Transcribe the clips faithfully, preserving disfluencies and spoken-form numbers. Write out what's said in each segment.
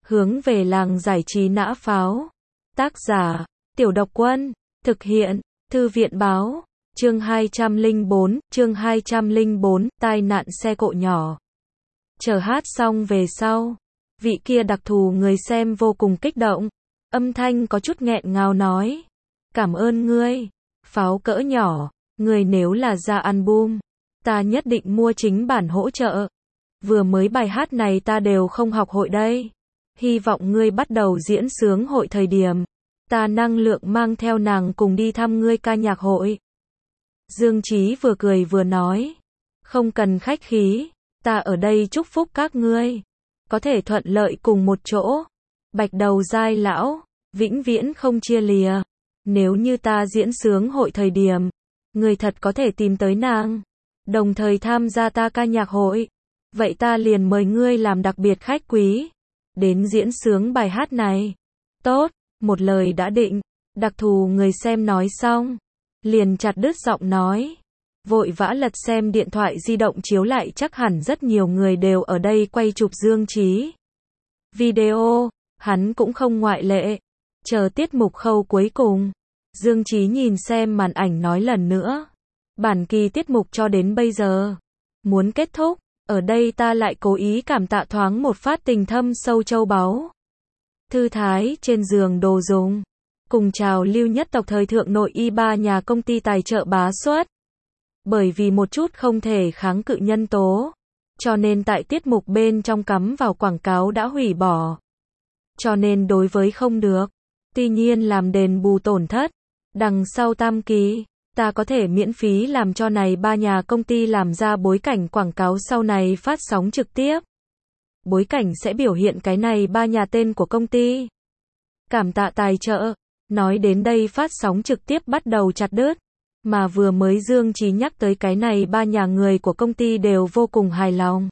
Hướng về làng giải trí nã pháo. Tác giả, Tiểu Độc Quân. Thực hiện, Thư viện báo. Chương hai trăm lẻ bốn, chương hai trăm lẻ bốn, tai nạn xe cộ nhỏ. Chờ hát xong về sau, vị kia đặc thù người xem vô cùng kích động. Âm thanh có chút nghẹn ngào nói. Cảm ơn ngươi, pháo cỡ nhỏ, ngươi nếu là ra album, ta nhất định mua chính bản hỗ trợ. Vừa mới bài hát này ta đều không học hội đây. Hy vọng ngươi bắt đầu diễn sướng hội thời điểm, ta năng lượng mang theo nàng cùng đi thăm ngươi ca nhạc hội. Dương Chí vừa cười vừa nói, không cần khách khí, ta ở đây chúc phúc các ngươi, có thể thuận lợi cùng một chỗ. Bạch đầu giai lão, vĩnh viễn không chia lìa. Nếu như ta diễn sướng hội thời điểm, ngươi thật có thể tìm tới nàng, đồng thời tham gia ta ca nhạc hội, vậy ta liền mời ngươi làm đặc biệt khách quý, đến diễn sướng bài hát này. Tốt, một lời đã định. Đặc thù người xem nói xong, liền chặt đứt giọng nói, vội vã lật xem điện thoại di động chiếu lại chắc hẳn rất nhiều người đều ở đây quay chụp Dương Chí video, hắn cũng không ngoại lệ. Chờ tiết mục khâu cuối cùng, Dương Chí nhìn xem màn ảnh nói lần nữa, bản kỳ tiết mục cho đến bây giờ muốn kết thúc, ở đây ta lại cố ý cảm tạ thoáng một phát tình thâm sâu châu báu. Thư thái trên giường đồ dùng, cùng trào lưu nhất tộc thời thượng nội y ba nhà công ty tài trợ bá xuất. Bởi vì một chút không thể kháng cự nhân tố, cho nên tại tiết mục bên trong cắm vào quảng cáo đã hủy bỏ. Cho nên đối với không được, tuy nhiên làm đền bù tổn thất, đằng sau tam kỳ, ta có thể miễn phí làm cho này ba nhà công ty làm ra bối cảnh quảng cáo sau này phát sóng trực tiếp. Bối cảnh sẽ biểu hiện cái này ba nhà tên của công ty. Cảm tạ tài trợ. Nói đến đây phát sóng trực tiếp bắt đầu chặt đứt. Mà vừa mới Dương Chí nhắc tới cái này ba nhà người của công ty đều vô cùng hài lòng.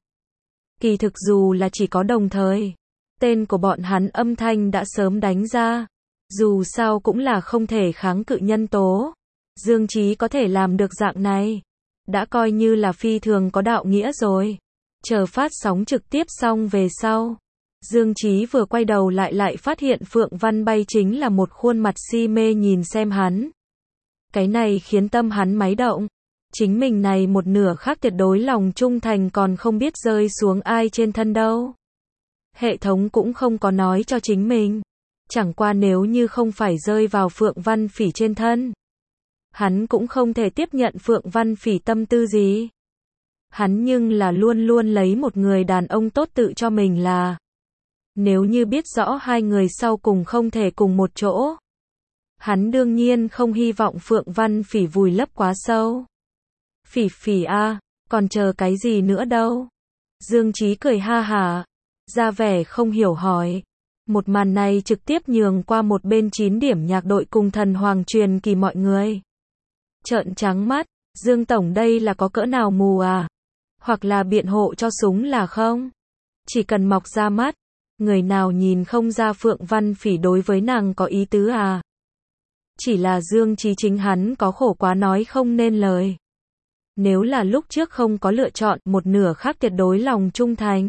Kỳ thực dù là chỉ có đồng thời, tên của bọn hắn âm thanh đã sớm đánh ra. Dù sao cũng là không thể kháng cự nhân tố. Dương Chí có thể làm được dạng này, đã coi như là phi thường có đạo nghĩa rồi. Chờ phát sóng trực tiếp xong về sau, Dương Chí vừa quay đầu lại lại phát hiện Phượng Văn Bay chính là một khuôn mặt si mê nhìn xem hắn. Cái này khiến tâm hắn máy động. Chính mình này một nửa khác tuyệt đối lòng trung thành còn không biết rơi xuống ai trên thân đâu. Hệ thống cũng không có nói cho chính mình. Chẳng qua nếu như không phải rơi vào Phượng Văn Phỉ trên thân, hắn cũng không thể tiếp nhận Phượng Văn Phỉ tâm tư gì. Hắn nhưng là luôn luôn lấy một người đàn ông tốt tự cho mình là. Nếu như biết rõ hai người sau cùng không thể cùng một chỗ, hắn đương nhiên không hy vọng Phượng Văn Phỉ vùi lấp quá sâu. Phỉ Phỉ a, còn chờ cái gì nữa đâu? Dương Chí cười ha hả, ra vẻ không hiểu hỏi. Một màn này trực tiếp nhường qua một bên chín điểm nhạc đội cùng thần hoàng truyền kỳ mọi người. Trợn trắng mắt, Dương Tổng đây là có cỡ nào mù à? Hoặc là biện hộ cho súng là không? Chỉ cần mọc ra mắt, người nào nhìn không ra Phượng Văn Phỉ đối với nàng có ý tứ à? Chỉ là Dương Chí chính hắn có khổ quá nói không nên lời. Nếu là lúc trước không có lựa chọn một nửa khác tuyệt đối lòng trung thành,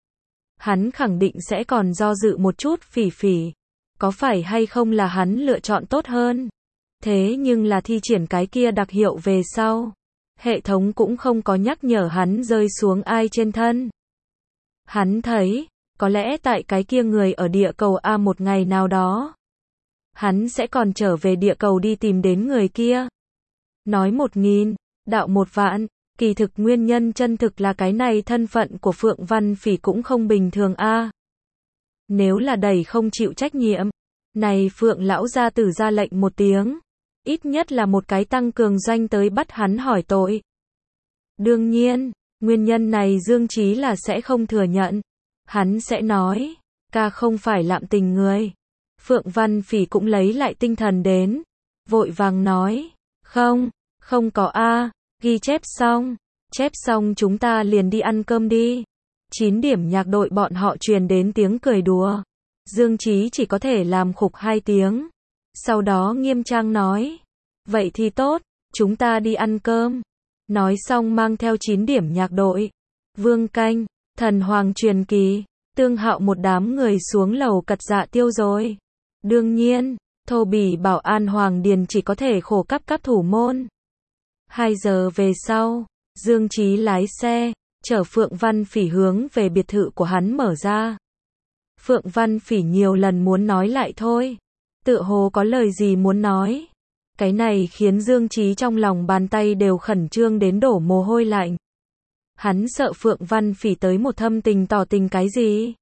hắn khẳng định sẽ còn do dự một chút. Phỉ Phỉ, có phải hay không là hắn lựa chọn tốt hơn? Thế nhưng là thi triển cái kia đặc hiệu về sau, hệ thống cũng không có nhắc nhở hắn rơi xuống ai trên thân. Hắn thấy, có lẽ tại cái kia người ở địa cầu A một ngày nào đó, hắn sẽ còn trở về địa cầu đi tìm đến người kia. Nói một nghìn, đạo một vạn, kỳ thực nguyên nhân chân thực là cái này thân phận của Phượng Văn Phỉ cũng không bình thường A. Nếu là đẩy không chịu trách nhiệm, này Phượng lão gia tử ra lệnh một tiếng, ít nhất là một cái tăng cường doanh tới bắt hắn hỏi tội. Đương nhiên, nguyên nhân này Dương Chí là sẽ không thừa nhận. Hắn sẽ nói, ca không phải lạm tình người. Phượng Văn Phỉ cũng lấy lại tinh thần đến, vội vàng nói, không, không có a, ghi chép xong, chép xong chúng ta liền đi ăn cơm đi. Chín điểm nhạc đội bọn họ truyền đến tiếng cười đùa. Dương Chí chỉ có thể làm khục hai tiếng. Sau đó nghiêm trang nói, vậy thì tốt, chúng ta đi ăn cơm. Nói xong mang theo chín điểm nhạc đội, Vương Canh, thần hoàng truyền kỳ, Tương Hạo một đám người xuống lầu cật dạ tiêu rồi. Đương nhiên, thô bỉ bảo An Hoàng Điền chỉ có thể khổ cắp cắp thủ môn. Hai giờ về sau, Dương Chí lái xe, chở Phượng Văn Phỉ hướng về biệt thự của hắn mở ra. Phượng Văn Phỉ nhiều lần muốn nói lại thôi, tựa hồ có lời gì muốn nói. Cái này khiến Dương Chí trong lòng bàn tay đều khẩn trương đến đổ mồ hôi lạnh. Hắn sợ Phượng Văn Phỉ tới một thâm tình tỏ tình cái gì.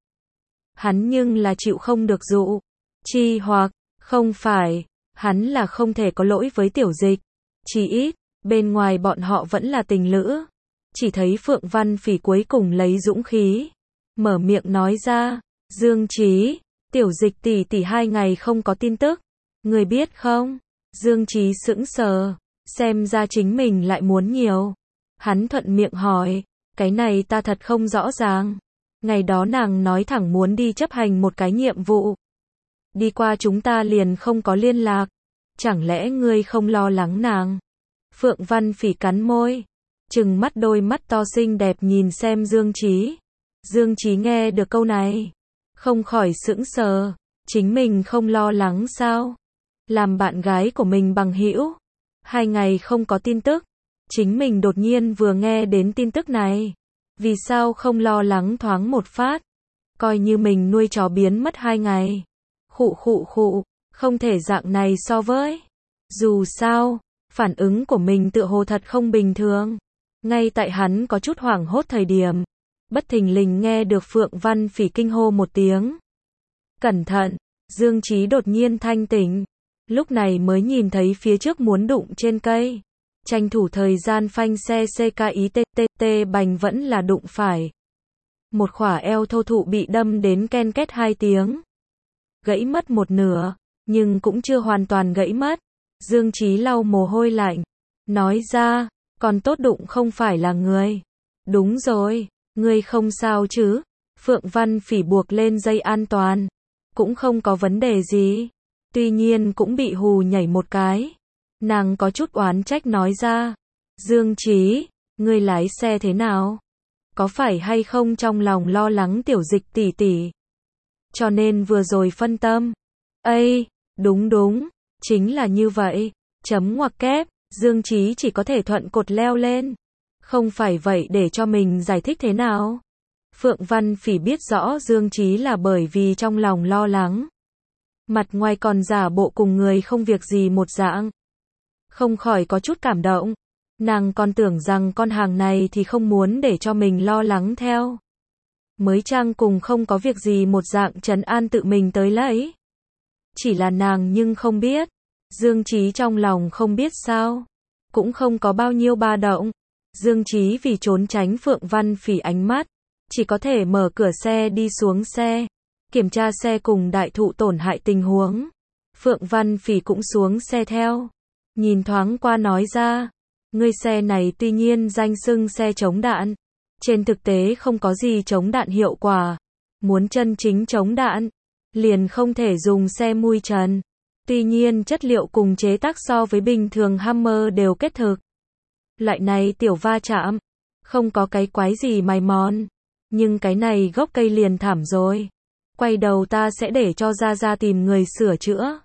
Hắn nhưng là chịu không được dụ. Chi hoặc, không phải, hắn là không thể có lỗi với Tiểu Dịch. Chỉ ít, bên ngoài bọn họ vẫn là tình lữ. Chỉ thấy Phượng Văn Phỉ cuối cùng lấy dũng khí, mở miệng nói ra, Dương Chí, Tiểu Dịch tỷ tỷ hai ngày không có tin tức, người biết không? Dương Chí sững sờ, xem ra chính mình lại muốn nhiều. Hắn thuận miệng hỏi, cái này ta thật không rõ ràng. Ngày đó nàng nói thẳng muốn đi chấp hành một cái nhiệm vụ. Đi qua chúng ta liền không có liên lạc. Chẳng lẽ ngươi không lo lắng nàng? Phượng Văn Phỉ cắn môi, trừng mắt đôi mắt to xinh đẹp nhìn xem Dương Chí. Dương Chí nghe được câu này, không khỏi sững sờ, chính mình không lo lắng sao? Làm bạn gái của mình bằng hữu, hai ngày không có tin tức, chính mình đột nhiên vừa nghe đến tin tức này, vì sao không lo lắng thoáng một phát, coi như mình nuôi chó biến mất hai ngày. Khụ khụ khụ, không thể dạng này so với. Dù sao, phản ứng của mình tựa hồ thật không bình thường. Ngay tại hắn có chút hoảng hốt thời điểm, bất thình lình nghe được Phượng Văn Phỉ kinh hô một tiếng. Cẩn thận, Dương Chí đột nhiên thanh tỉnh, lúc này mới nhìn thấy phía trước muốn đụng trên cây. Tranh thủ thời gian phanh xe xê ca ý tê tê tê bành vẫn là đụng phải. Một khỏa eo thô thụ bị đâm đến ken két hai tiếng. Gãy mất một nửa, nhưng cũng chưa hoàn toàn gãy mất. Dương Chí lau mồ hôi lạnh, nói ra, còn tốt đụng không phải là người. Đúng rồi, ngươi không sao chứ? Phượng Văn Phỉ buộc lên dây an toàn, cũng không có vấn đề gì. Tuy nhiên cũng bị hù nhảy một cái. Nàng có chút oán trách nói ra, Dương Chí, ngươi lái xe thế nào? Có phải hay không trong lòng lo lắng Tiểu Dịch tỷ tỷ, cho nên vừa rồi phân tâm? Ây, đúng đúng, chính là như vậy. Chấm ngoặc kép, Dương Chí chỉ có thể thuận cột leo lên. Không phải vậy để cho mình giải thích thế nào? Phượng Văn Phỉ biết rõ Dương Chí là bởi vì trong lòng lo lắng. Mặt ngoài còn giả bộ cùng người không việc gì một dạng. Không khỏi có chút cảm động. Nàng còn tưởng rằng con hàng này thì không muốn để cho mình lo lắng theo. Mới trang cùng không có việc gì một dạng trấn an tự mình tới lấy. Chỉ là nàng nhưng không biết. Dương Chí trong lòng không biết sao. Cũng không có bao nhiêu ba động. Dương Chí vì trốn tránh Phượng Văn Phỉ ánh mắt, chỉ có thể mở cửa xe đi xuống xe. Kiểm tra xe cùng đại thụ tổn hại tình huống. Phượng Văn Phỉ cũng xuống xe theo. Nhìn thoáng qua nói ra, ngươi xe này tuy nhiên danh xưng xe chống đạn, trên thực tế không có gì chống đạn hiệu quả. Muốn chân chính chống đạn, liền không thể dùng xe mui trần. Tuy nhiên chất liệu cùng chế tác so với bình thường Hammer đều kết thực. Loại này tiểu va chạm, không có cái quái gì mài mòn. Nhưng cái này gốc cây liền thảm rồi. Quay đầu ta sẽ để cho Gia Gia tìm người sửa chữa.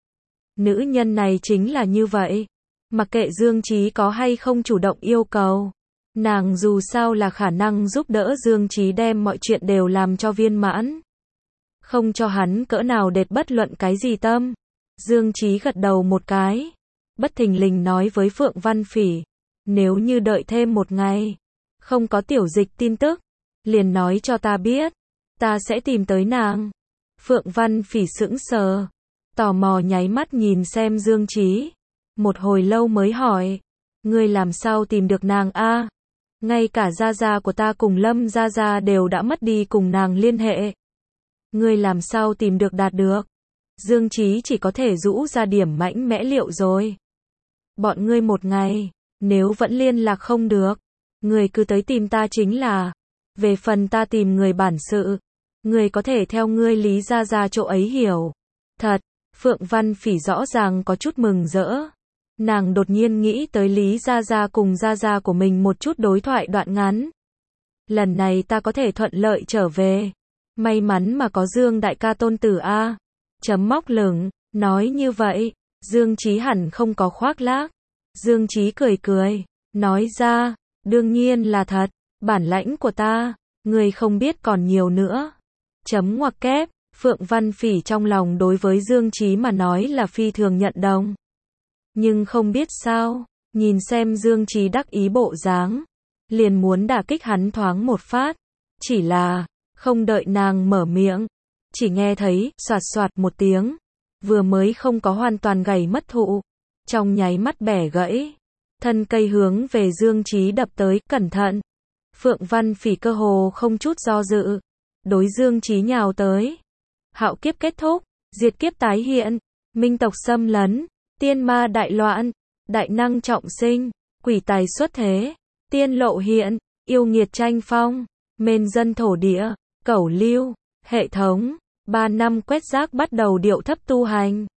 Nữ nhân này chính là như vậy. Mặc kệ Dương Chí có hay không chủ động yêu cầu, nàng dù sao là khả năng giúp đỡ Dương Chí đem mọi chuyện đều làm cho viên mãn. Không cho hắn cỡ nào đệt bất luận cái gì tâm. Dương Chí gật đầu một cái. Bất thình lình nói với Phượng Văn Phỉ. Nếu như đợi thêm một ngày, không có Tiểu Dịch tin tức, liền nói cho ta biết. Ta sẽ tìm tới nàng. Phượng Văn Phỉ sững sờ, tò mò nháy mắt nhìn xem Dương Chí. Một hồi lâu mới hỏi, ngươi làm sao tìm được nàng a? Ngay cả Gia Gia của ta cùng Lâm Gia Gia đều đã mất đi cùng nàng liên hệ. Ngươi làm sao tìm được đạt được? Dương Chí chỉ có thể rũ ra điểm mãnh mẽ liệu rồi. Bọn ngươi một ngày, nếu vẫn liên lạc không được, ngươi cứ tới tìm ta chính là. Về phần ta tìm người bản sự, ngươi có thể theo ngươi Lý Gia Gia chỗ ấy hiểu. Thật, Phượng Văn Phỉ rõ ràng có chút mừng rỡ. Nàng đột nhiên nghĩ tới Lý Gia Gia cùng Gia Gia của mình một chút đối thoại đoạn ngắn. Lần này ta có thể thuận lợi trở về. May mắn mà có Dương đại ca tôn tử a. Chấm móc lửng, nói như vậy, Dương Chí hẳn không có khoác lác. Dương Chí cười cười, nói ra, đương nhiên là thật, bản lãnh của ta, người không biết còn nhiều nữa. Chấm ngoặc kép, Phượng Văn Phỉ trong lòng đối với Dương Chí mà nói là phi thường nhận đồng. Nhưng không biết sao, nhìn xem Dương Chí đắc ý bộ dáng, liền muốn đả kích hắn thoáng một phát. Chỉ là, không đợi nàng mở miệng, chỉ nghe thấy, soạt soạt một tiếng, vừa mới không có hoàn toàn gãy mất thụ, trong nháy mắt bẻ gãy, thân cây hướng về Dương Chí đập tới, cẩn thận. Phượng Văn Phỉ cơ hồ không chút do dự, đối Dương Chí nhào tới. Hạo kiếp kết thúc, diệt kiếp tái hiện, minh tộc xâm lấn, tiên ma đại loạn, đại năng trọng sinh, quỷ tài xuất thế, tiên lộ hiện, yêu nghiệt tranh phong, mên dân thổ địa, cẩu lưu, hệ thống, ba năm quét rác bắt đầu điệu thấp tu hành.